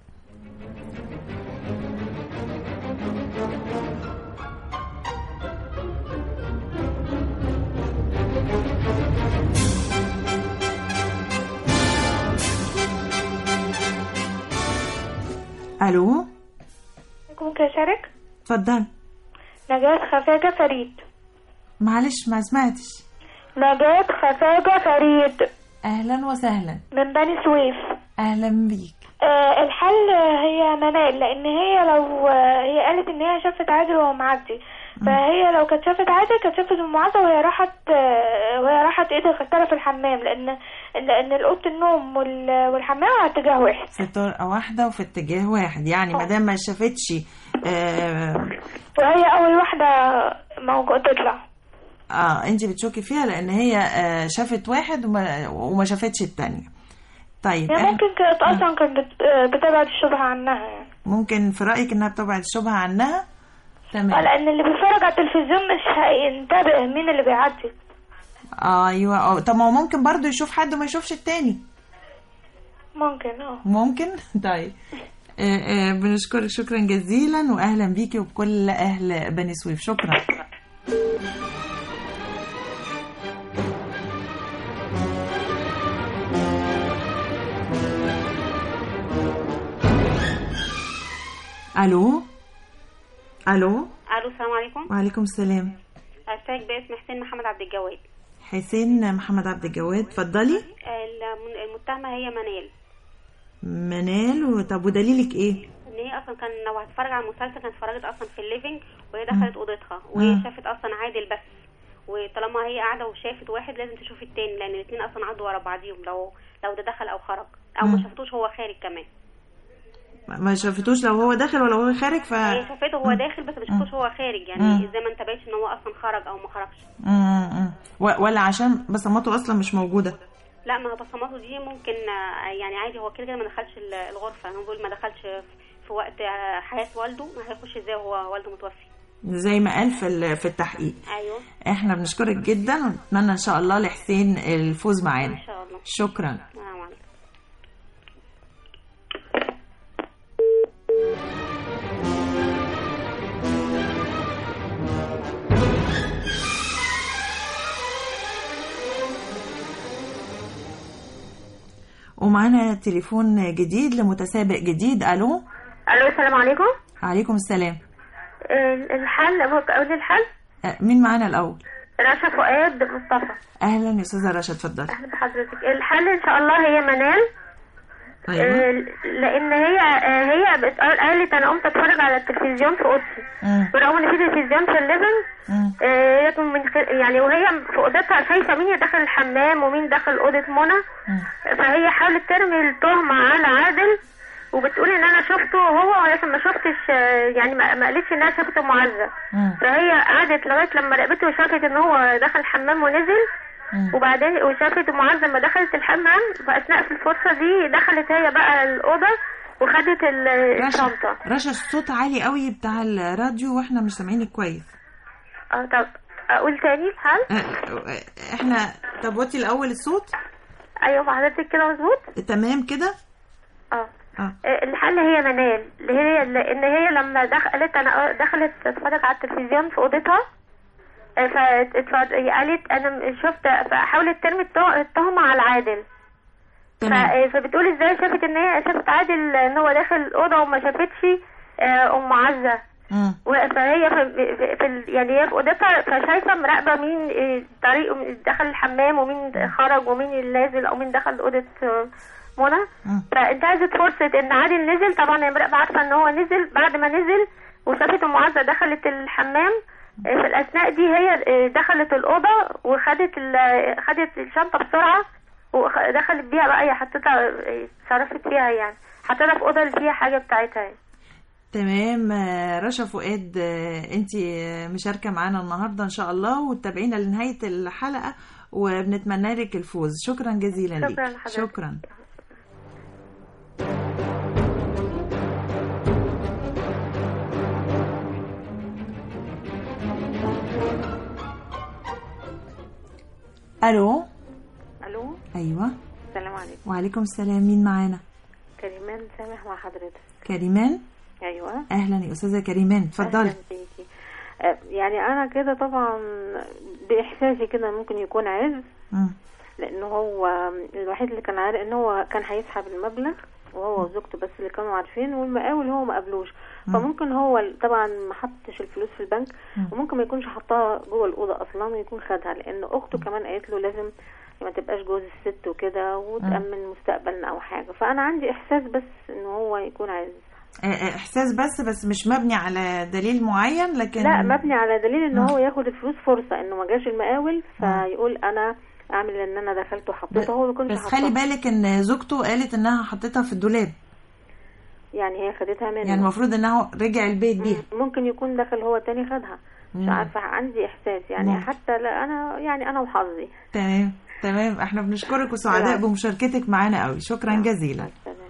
الو. ممكن اشارك؟ اتفضل. نجاة خفاجة فريد. معلش ما سمعتش. نجاة خفاجة فريد. اهلا وسهلا. من بني سويف. اهلا بيك. آه الحل هي منال، لان هي لو آه هي قالت ان هي شافت عادل وهو معدي، فهي لو كانت شافت عادل كانت شافت ام عزة وهي راحت آه وهي راحت ايدها غسالة في الحمام، لان لان اوضه النوم والحمام على اتجاه واحد، في طرقه واحده وفي اتجاه واحد، يعني ما دام ما شافتش آه وهي اول واحده موجوده تطلع. اه انت بتشوكي فيها لان هي آه شافت واحد وما, وما شافتش الثانيه. طيب يعني ممكن كانت اصلا كانت بتبعد الشبهه عنها يعني. ممكن في رايك انها بتبعد الشبهه عنها؟ تمام. لان اللي بيتفرج على التلفزيون مش هينتبه مين اللي بيعدي. ايوه. طب ما هو ممكن برضو يشوف حد وما يشوفش التاني. ممكن اه ممكن. طيب آه آه بنشكرك شكرا جزيلا، واهلا بيكي وبكل اهل بني سويف. شكرا. الو. الو. الو السلام عليكم. وعليكم السلام. اشترك باسم حسين محمد عبد الجواد. حسين محمد عبد الجواد. اتفضلي. المتهمه هي منال. منال. طب ودليلك ايه؟ ان هي اصلا كان لو هتتفرج على المسلسل كانت اتفرجت اصلا في الليفينج، وهي دخلت اوضتها وهي شافت اصلا عادل بس، وطالما هي قاعده وشافت واحد لازم تشوف التاني، لان الاثنين اصلا عدوا ورا بعضيهم لو لو ده دخل او خرج او ما شافتوش هو خارج كمان. ما شافتوش لو هو داخل ولا هو خارج. ف هي شافته هو داخل بس ما شافتوش هو خارج، يعني مم. زي ما انتبهتش ان هو اصلا خرج او ما خرجش. امم ولا عشان بصماته اصلا مش موجوده. لا ما هو بصماته دي ممكن يعني عادي، هو كده كده ما دخلش الغرفه، هو بيقول ما دخلش في وقت حياه والده، ما هيخش ازاي وهو والده متوفي زي ما قال في في التحقيق. ايوه. احنا بنشكرك جدا ونتمنى ان شاء الله لحسين الفوز معانا. ان شاء الله. شكرا. السلام عليكم. ومعانا تليفون جديد لمتسابق جديد. الو. الو السلام عليكم. عليكم السلام. الحل اقول الحل. مين معانا الاول؟ رشا فؤاد مصطفى. اهلا يا استاذه رشا، اتفضلي. اهلا بحضرتك. الحل ان شاء الله هي منال. أيوة. لان هي هي قالت انا قمت اتفرج على التلفزيون في اوضتي برغم ان في تلفزيون في الليفنج. هي من يعني وهي في اوضتها شايفه مين داخل الحمام ومين داخل اوضه منى، فهي حاولت ترمي التهمه على عادل وبتقول ان انا شفته هو ولكن ما شفتش، يعني ما قالتش انها شافته معزه. فهي قعدت لغايه لما راقبته وشافت ان هو دخل الحمام ونزل، وبعدين وشافت معزه ما دخلت الحمام، فاثناء في الفرصه دي دخلت هي بقى الاوضه وخدت الشنطه. رشا الصوت عالي قوي بتاع الراديو واحنا مش سامعينك كويس. اه طب اقول تاني الحل؟ اه احنا طب وطي الاول الصوت. ايوه حضرتك كده مظبوط تمام كده. اه اه الحل هي منال، اللي هي لان هي لما دخلت انا دخلت تتفرج على التلفزيون في اوضتها، فقالت انا شفت، فحاولت ترمي التهمه على عادل. فبتقول ازاي شافت ان هي شافت عادل ان هو داخل الاوضه وما شافتش ام عزه. فهي في, في يعني هي في اوضتها فشايفه مراقبه مين طريق دخل الحمام ومين خرج ومين اللي نازل او مين دخل اوضه منى. فانتهزت فرصه ان عادل نزل، طبعا هي مراقبه عارفه ان هو نزل. بعد ما نزل وشافت ام عزه دخلت الحمام، في الاثناء دي هي دخلت الاوضه وخدت خدت الشنطه بسرعه ودخلت بيها بقى، هي حطيتها صرفت فيها يعني حطيتها في اوضه اللي فيها حاجه بتاعتها يعني. تمام. رشا فؤاد انت مشاركه معانا النهارده ان شاء الله، وتتابعينا لنهايه الحلقه وبنتمنى لك الفوز. شكرا جزيلا لك. شكرا حضرتك. شكرا. الو. الو. ايوه. السلام عليكم. وعليكم السلام. مين معانا؟ كريمان سامح مع حضرتك. كريمان. ايوه. اهلا يا استاذه كريمان، اتفضلي. يعني انا كده طبعا باحساسي كده ممكن يكون عز، لانه هو الوحيد اللي كان عارف ان هو كان هيسحب المبلغ وهو وزوجته بس اللي كانوا عارفين، والمقاول هو ما قابلوش. فممكن هو طبعا ما حطش الفلوس في البنك، وممكن ما يكونش حطها جوه الاوضه اصلا ويكون خدها، لان اخته كمان قالت له لازم ما تبقاش جوز الست وكده وتامن مستقبلنا او حاجه. فانا عندي احساس بس ان هو يكون عايز احساس بس بس مش مبني على دليل معين، لكن لا مبني على دليل ان هو ياخد الفلوس فرصه انه ما جاش المقاول فيقول انا اعمل ان انا دخلت وحطيتها، هو ما يكونش بس خلي بالك ان زوجته قالت انها حطيتها في الدولاب، يعني هي خدتها منه، يعني المفروض انه رجع البيت بيها. ممكن يكون دخل هو تاني خدها، مش عارفه، عندي احساس يعني مم. حتى لا انا يعني انا وحظي. تمام تمام. احنا بنشكرك وسعداء بمشاركتك معانا قوي. شكرا لا. جزيلا.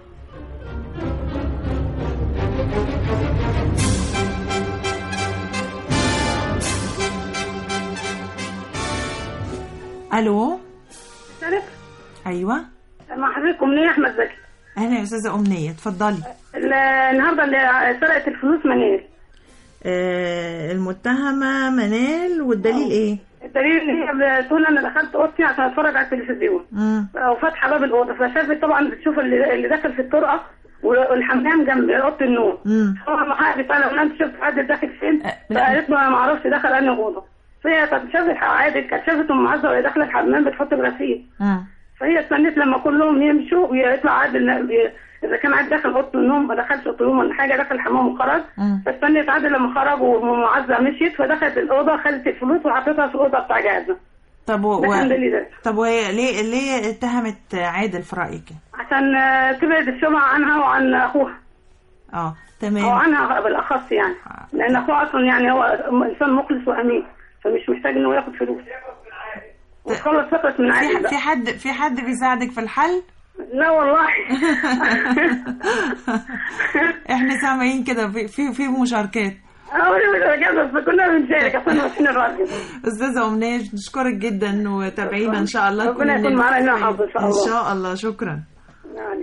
الو. سلام. ايوه مع حضرتك امنيه احمد زكي. اهلا يا استاذه امنيه، اتفضلي. النهارده اللي سرقت الفلوس منال. آه المتهمه منال، والدليل أوه. ايه؟ الدليل ان هي بتقول انا دخلت اوضتي عشان اتفرج على التلفزيون وفاتحه باب الاوضه، فشافت طبعا بتشوف اللي, اللي داخل في الطرقه والحمام جنب اوضه النوم. طبعا ما حد فعلا انت شفت حد داخل فين؟ فقالت له انا ما اعرفش دخل انهي اوضه. فهي كانت شافت عادل، كانت شافت ام عزه وهي داخله الحمام بتحط الغسيل. فهي استنت لما كلهم يمشوا ويطلع عادل، اذا كان عادل داخل اوضه النوم ما دخلش اوضه النوم ولا حاجه، دخل الحمام وخرج. فاستنت عادل لما خرج وام عزه مشيت، فدخلت الاوضه خدت الفلوس وحطيتها في الاوضه بتاع جهازها. طب و... طب وهي ليه ليه اتهمت عادل في رايك؟ عشان تبعد الشبهه عنها وعن اخوها. اه تمام. او عنها بالاخص يعني، لان اخوها اصلا يعني هو انسان مخلص وامين، فمش محتاج انه ياخد فلوس وتخلص فقط من عادل. في حد في حد بيساعدك في الحل؟ لا والله. احنا سامعين كده في في في مشاركات. اه بس كلنا بنشارك اصلا واحنا الراجل. استاذه امنيه نشكرك جدا وتابعينا ان شاء الله. ربنا يكون معانا ان شاء الله. ان شاء الله. شكرا. يعني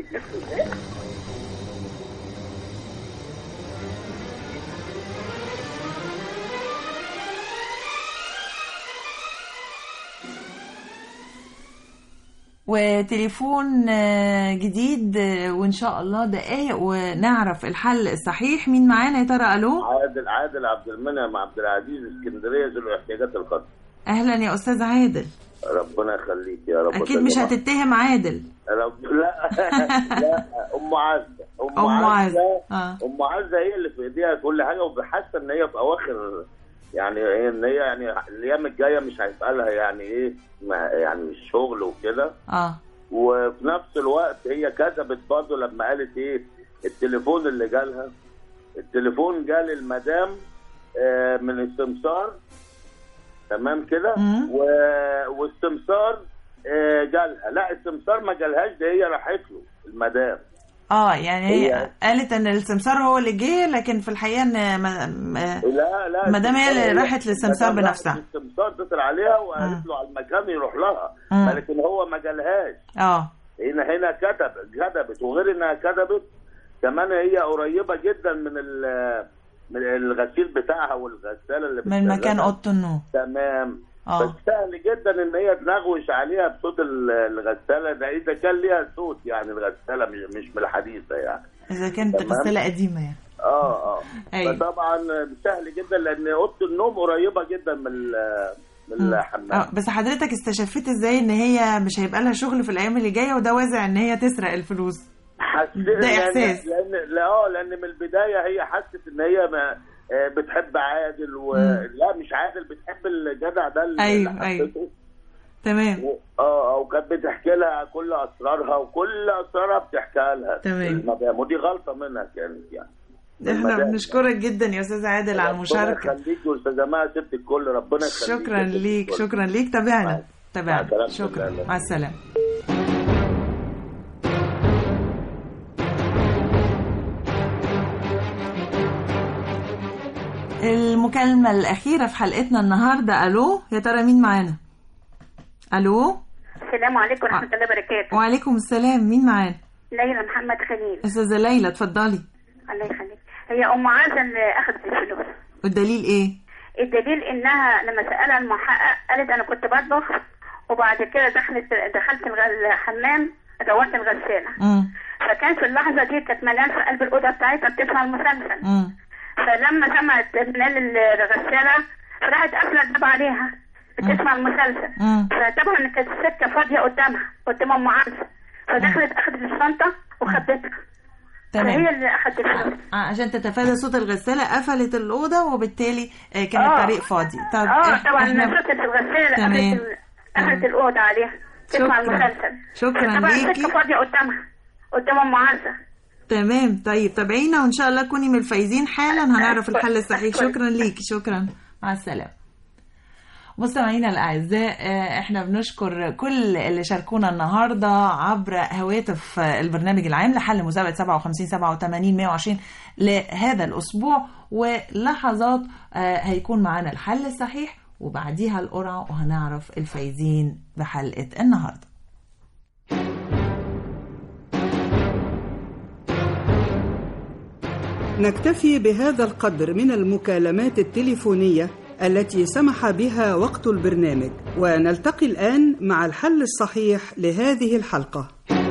وتليفون جديد وإن شاء الله دقايق ونعرف الحل الصحيح. مين معانا يا ترى؟ ألو. عادل عادل عبد المنعم عبد العزيز، اسكندرية، ذو الاحتياجات الخاصة. أهلا يا أستاذ عادل. ربنا يخليك يا رب. أكيد مش هتتهم عادل. رب لا لا أم عزة أم, أم عزة, عزة. آه. أم عزة هي اللي في إيديها كل حاجة، وبحاسة إن هي في أواخر يعني ان هي يعني الايام الجايه مش هيبقى لها يعني ايه يعني الشغل وكده. اه وفي نفس الوقت هي كذبت برضه لما قالت ايه التليفون اللي جالها. التليفون جال المدام آه من السمسار، تمام كده، والسمسار آه جالها. لا السمسار ما جالهاش، ده هي راحت له المدام. اه يعني هي قالت ان السمسار هو اللي جه، لكن في الحقيقه ان ما لا لا مدام هي اللي راحت للسمسار بنفسها. السمسار اتصل عليها وقالت له على المكان يروح لها، لكن هو ما جالهاش. اه هنا هنا كتبت كتبت وغير انها كتبت كمان هي قريبه جدا من من الغسيل بتاعها والغساله اللي من مكان اوضه النوم. تمام. اه بس سهل جدا ان هي تنغوش عليها بصوت الغساله ده، اذا كان ليها صوت يعني الغساله مش مش من الحديثه يعني، اذا كانت غساله قديمه يعني. اه اه فطبعا سهل جدا لان اوضه النوم قريبه جدا من من الحمام. اه بس حضرتك استشفيت ازاي ان هي مش هيبقى لها شغل في الايام اللي جايه وده وازع ان هي تسرق الفلوس؟ ده احساس. لان لا اه لان من البدايه هي حست ان هي ما بتحب عادل ولا مش عادل، بتحب الجدع ده اللي ايوه ايوه تمام. اه وكانت بتحكي لها كل اسرارها وكل اسرارها بتحكيها لها. تمام. ودي غلطه منها كانت يعني. احنا بنشكرك جدا يا استاذ عادل على المشاركه. ربنا يخليك يا استاذه مها ست الكل، ربنا يخليك. شكرا ليك شكرا ليك. تابعنا تابعنا. شكرا. مع السلامه. المكالمة الأخيرة في حلقتنا النهاردة. ألو يا ترى مين معانا؟ ألو. السلام عليكم ورحمة الله وبركاته. وعليكم السلام. مين معانا؟ ليلى محمد خليل. أستاذة ليلى اتفضلي. الله يخليك. هي أم عزة اللي أخذت الفلوس. والدليل إيه؟ الدليل إنها لما سألها المحقق قالت أنا كنت بطبخ وبعد كده دخلت دخلت الحمام دورت الغسالة. امم فكان في اللحظة دي كانت ملان في قلب الأوضة بتاعتها بتسمع المسلسل. امم فلما سمعت ملال الغسالة راحت قافلة الباب عليها بتسمع المسلسل. فطبعا كانت السكة فاضية قدامها قدام أم عزة، فدخلت أخذت الشنطة وخدتها. تمام. فهي اللي أخذت الفلوس. عشان تتفادى صوت الغسالة قفلت الأوضة وبالتالي كان آه. الطريق فاضي. طب اه طبعا احنا صوت الغسالة تمام. قفلت الأوضة عليها تسمع المسلسل. شكرا طبعا ليكي. السكة فاضية قدامها قدام أم عزة. تمام. طيب تابعينا وإن شاء الله تكوني من الفايزين حالا، هنعرف الحل الصحيح. شكرا ليكي. شكرا. مع السلامة. مستمعينا الأعزاء، احنا بنشكر كل اللي شاركونا النهاردة عبر هواتف البرنامج العام لحل مسابقة سبعة وخمسين سبعة وثمانين مئة وعشرين لهذا الأسبوع، ولحظات هيكون معنا الحل الصحيح وبعديها القرعة وهنعرف الفايزين بحلقة النهاردة. نكتفي بهذا القدر من المكالمات التليفونية التي سمح بها وقت البرنامج، ونلتقي الآن مع الحل الصحيح لهذه الحلقة.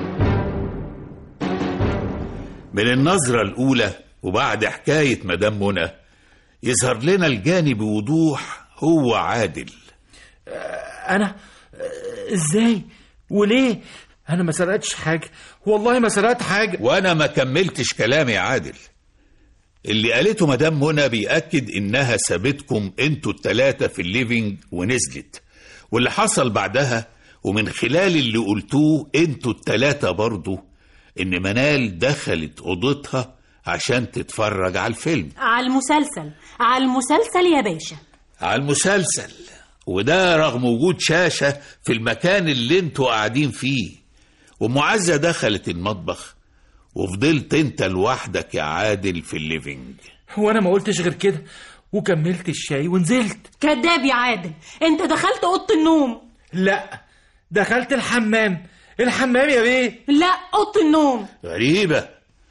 من النظرة الأولى وبعد حكاية مدام منى يظهر لنا الجانب بوضوح هو عادل. أنا إزاي وليه؟ أنا ما سرقتش حاجة، والله ما سرقت حاجة. وأنا ما كملتش كلامي يا عادل. اللي قالته مدام منى بيأكد إنها سابتكم انتوا التلاتة في الليفينج ونزلت، واللي حصل بعدها ومن خلال اللي قلتوه انتوا التلاتة برضو إن منال دخلت أوضتها عشان تتفرج على الفيلم. على المسلسل على المسلسل يا باشا، على المسلسل، وده رغم وجود شاشة في المكان اللي انتوا قاعدين فيه. ومعزة دخلت المطبخ وفضلت انت لوحدك يا عادل في الليفينج. هو انا ما قلتش غير كده وكملت الشاي ونزلت. كداب يا عادل، انت دخلت اوضه النوم. لا، دخلت الحمام. الحمام يا بيه؟ لا، اوضه النوم. غريبة،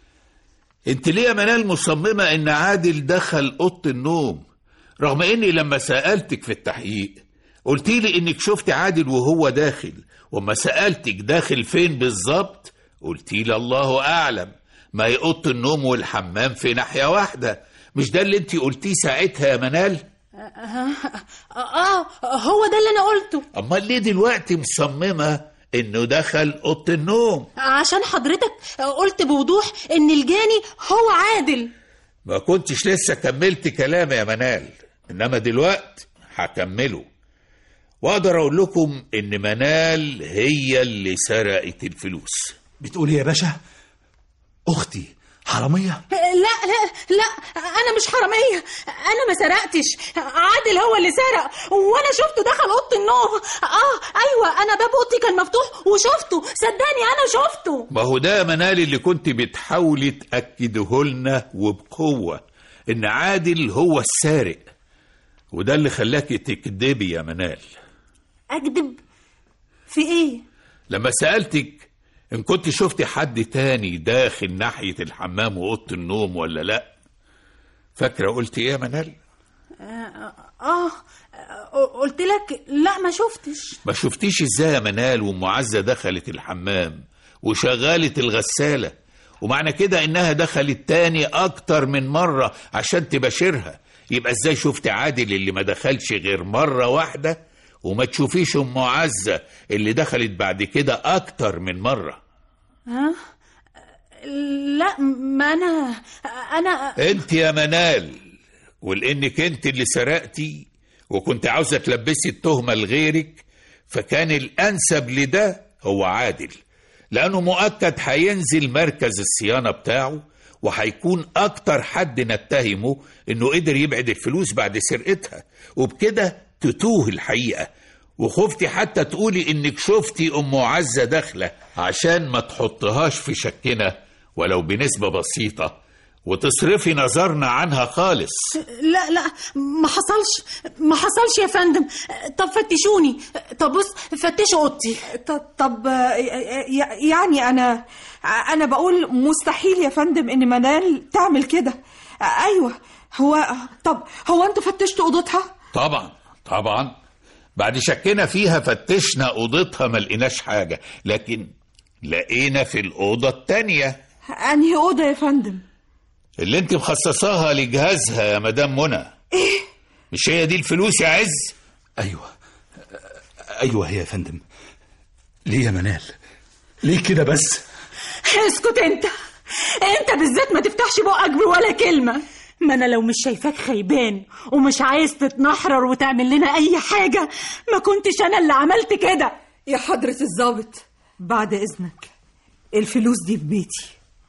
انت ليه يا منال مصممة ان عادل دخل اوضه النوم، رغم اني لما سألتك في التحقيق قلتي لي انك شفت عادل وهو داخل، وما سألتك داخل فين بالظبط قلتي لي الله اعلم، ما هي اوضه النوم والحمام في ناحية واحدة، مش ده اللي انت قلتيه ساعتها يا منال؟ اه, آه هو ده اللي انا قلته. امال ليه دلوقتي مصممة انه دخل اوضه النوم؟ عشان حضرتك قلت بوضوح ان الجاني هو عادل. ما كنتش لسه كملت كلام يا منال، انما دلوقتي هكمله، واقدر اقول لكم ان منال هي اللي سرقت الفلوس. بتقولي يا باشا اختي حراميه؟ لا لا لا، انا مش حراميه، انا ما سرقتش، عادل هو اللي سرق، وانا شفته دخل اوضه النوم. اه ايوه، انا باب اوضتي كان مفتوح وشفته، صدقني انا شفته. ما هو ده يا منال اللي كنت بتحاولي تاكده لنا وبقوه، ان عادل هو السارق، وده اللي خلاكي تكذبي يا منال. اكذب في ايه؟ لما سالتك إن كنت شفتي حد تاني داخل ناحية الحمام وأوضة النوم ولا لأ، فاكرة قلت إيه يا منال؟ آه, آه قلت لك لا ما شفتش. ما شفتيش إزاي يا منال ومعزة دخلت الحمام وشغالت الغسالة، ومعنى كده إنها دخلت تاني أكتر من مرة عشان تباشرها، يبقى إزاي شفت عادل اللي ما دخلش غير مرة واحدة وما تشوفيش أم معزة اللي دخلت بعد كده أكتر من مرة؟ ها؟ لا، ما أنا أنا أنت يا منال، ولأنك أنت اللي سرقتي وكنت عاوزة تلبسي التهمة لغيرك، فكان الأنسب لده هو عادل، لأنه مؤكد هينزل مركز الصيانة بتاعه، وهيكون أكتر حد نتهمه إنه قدر يبعد الفلوس بعد سرقتها، وبكده تتوه الحقيقة، وخفتي حتى تقولي إنك شفتي أم عزة داخلة عشان ما تحطهاش في شكنا ولو بنسبة بسيطة، وتصرفي نظرنا عنها خالص. لا لا، ما حصلش ما حصلش يا فندم. طب فتشوني، طب بص فتشوا اوضتي. طب, طب يعني انا انا بقول مستحيل يا فندم ان منال تعمل كده. ايوه، هو طب هو انتوا فتشتوا اوضتها؟ طبعا طبعا، بعد شكنا فيها فتشنا اوضتها ما لقيناش حاجة، لكن لقينا في الأوضة التانية. انهي أوضة يا فندم؟ اللي انت مخصصاها لجهازها يا مدام منى. ايه؟ مش هي دي الفلوس يا عز؟ ايوه ايوه هي يا فندم. ليه يا منال؟ ليه كده بس؟ اسكت انت انت بالذات، ما تفتحش بقك بولا كلمة. ما انا لو مش شايفاك خيبان ومش عايز تتنحرر وتعمل لنا اي حاجة ما كنتش انا اللي عملت كده. يا حضرة الضابط، بعد اذنك، الفلوس دي في بيتي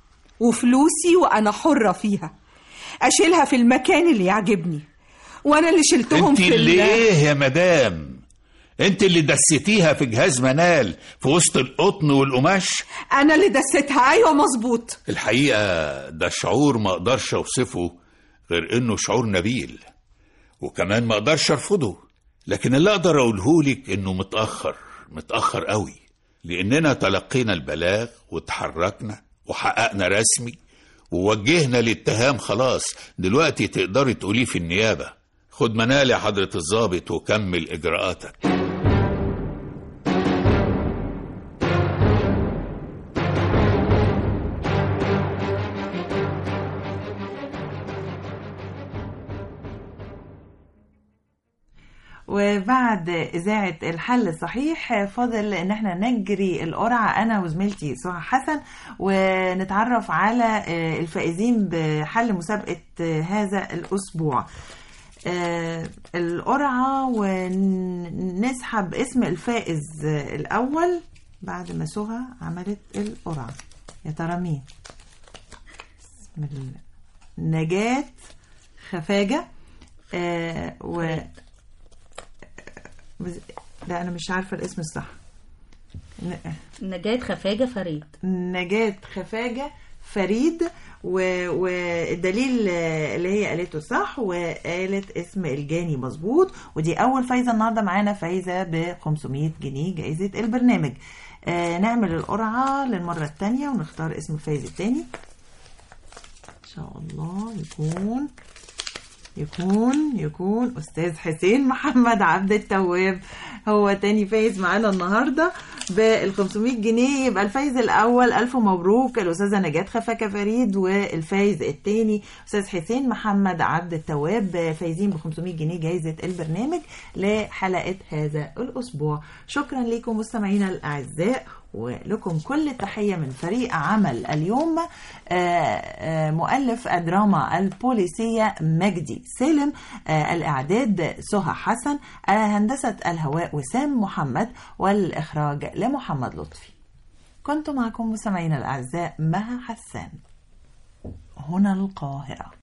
وفلوسي وانا حرة فيها، اشيلها في المكان اللي يعجبني، وانا اللي شلتهم انت في اللي ايه يا مدام؟ انت اللي دستيها في جهاز منال في وسط القطن والقماش؟ انا اللي دستها. ايوه مظبوط. الحقيقة ده شعور ما اقدرش اوصفه غير انه شعور نبيل، وكمان ما اقدرش ارفضه، لكن اللي اقدر اقولهولك انه متأخر متأخر قوي، لاننا تلقينا البلاغ وتحركنا وحققنا رسمي ووجهنا الاتهام. خلاص دلوقتي تقدري تقوليه في النيابة. خد منال يا حضرة الضابط وكمل اجراءاتك. وبعد إذاعة الحل الصحيح فاضل إن احنا نجري القرعة أنا وزميلتي سهى حسن، ونتعرف على الفائزين بحل مسابقة هذا الأسبوع. القرعة ونسحب اسم الفائز الأول بعد ما سهى عملت القرعة. يا ترى مين؟ بسم الله. نجاة خفاجة. آه و لا أنا مش عارفة الاسم الصح. نجاة خفاجة فريد. نجاة خفاجة فريد، والدليل اللي هي قالته صح، وقالت اسم الجاني مظبوط. ودي اول فايزه النهارده معانا، فايزه ب خمسمية جنيه جائزه البرنامج. آه نعمل القرعه للمره الثانيه ونختار اسم الفايز الثاني ان شاء الله. يكون يكون يكون استاذ حسين محمد عبد التواب هو تاني فايز معانا النهارده بال خمسمية جنيه. يبقى الفايز الاول الف مبروك الاستاذه نجاة خفاجة فريد، والفايز الثاني استاذ حسين محمد عبد التواب، فايزين ب خمسمية جنيه جائزه البرنامج لحلقه هذا الاسبوع. شكرا لكم مستمعينا الاعزاء، ولكم كل التحية من فريق عمل اليوم. مؤلف الدراما البوليسية مجدي سالم، الإعداد سهى حسن، هندسة الهواء وسام محمد، والإخراج لمحمد لطفي. كنت معكم مستمعينا الأعزاء مها حسان، هنا القاهرة.